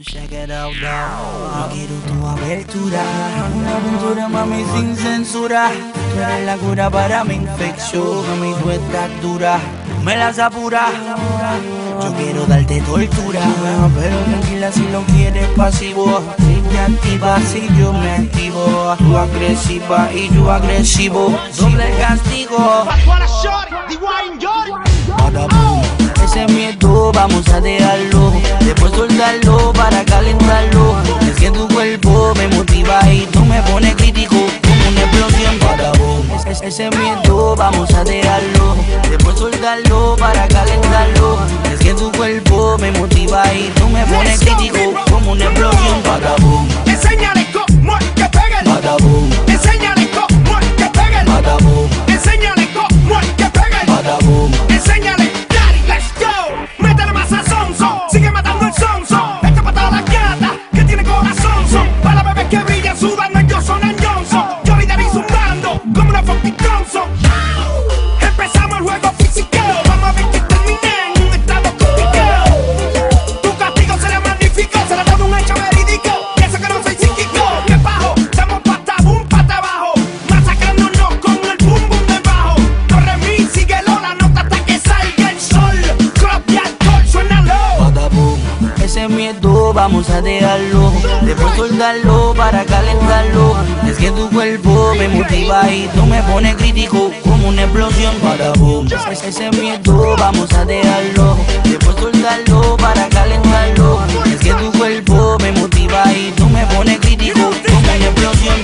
Check it out now. Yo quiero tu abertura, una aventura, mami, sin censura. Tú eres la cura para mi infección, mami, tú estás dura, me las apura. Yo quiero darte tortura, pero tranquila si lo quieres pasivo. Si te activas, si yo me activo. Tú agresiva y yo agresivo, doble castigo. Ese miedo vamos a dejarlo, después soltarlo para calentarlo. Es que tu cuerpo me motiva y tú me pones crítico como una explosión. Ese miedo vamos a dejarlo, después soltarlo para calentarlo. Es que tu cuerpo me motiva y tú me pones crítico como una explosión. Enséñale cómo es que peguen. Enséñale cómo es que peguen. Enséñale cómo es que peguen. Enséñale. Métele más a sonso, sigue matando el sonso. Esta para todas las gatas que tiene corazón son para las bebés que brillan, sudan, ellos son en Johnson. Yo lideré zumbando como una fucking Thompson. Empezamos el juego físico, vamos a ver que termine en un estado crítico. Tu castigo será magnífico, será todo un hecho verídico. Pienso que no soy psíquico, que bajo, damos pata boom, pata abajo, masacrándonos con el boom boom debajo. Corre mi, síguelo, la nota hasta que salga el sol. Ese miedo vamos a dejarlo, después soltarlo para calentarlo. Es que tu cuerpo me motiva y tú me pones crítico como una explosión. Ese miedo vamos a dejarlo, después soltarlo para calentarlo. Es que tu cuerpo me motiva y tú me pones crítico como una explosión.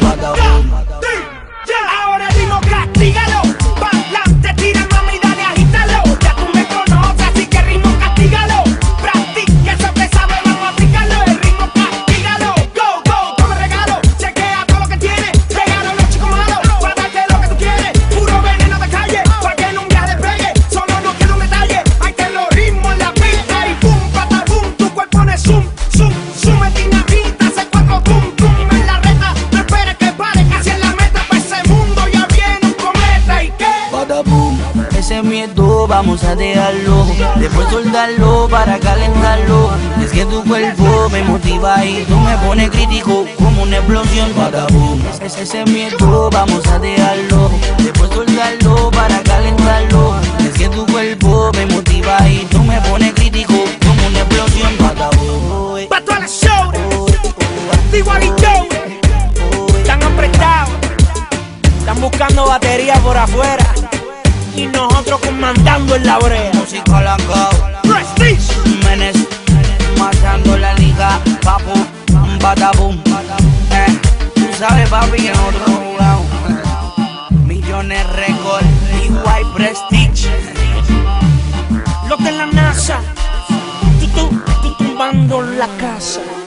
Ahora digo castígalo, pa'lante tira mami, dale agítalo. Ya tú me conoces, así que ritmo castígalo. Practica eso que sabe, vamos a aplicarlo. El ritmo castígalo, go, go, toma regalo. Chequea todo lo que tiene, regalo a los chicos malos. Para darte lo que tú quieres, puro veneno de calle. Pa' que en un viaje despegue, solo no quiero un detalle. Hay que los ritmos en la pista y boom, pata boom. Tu cuerpo pone zoom, zoom, zoom. Es dinamita, hace cuatro boom, boom. En la reta, no esperes que pare, casi en la meta. Pa' ese mundo ya viene un cometa y qué. Ese miedo vamos a dejarlo, después soltarlo para calentarlo. Es que tu cuerpo me motiva y tú me pones crítico como una explosión. Ese miedo vamos a dejarlo, después soltarlo para calentarlo. Es que tu cuerpo me motiva y tú me pones crítico como una explosión. Pa' todas las shows, igual y yo, están apretados, están buscando batería por afuera y nosotros comandando en la brea. Música la Prestige Menes, matando la liga, papu, badaboom. Tú sabes, papi, que nosotros hemos jugado Millones Record, igual Prestige. los de la NASA, tú tumbando la casa.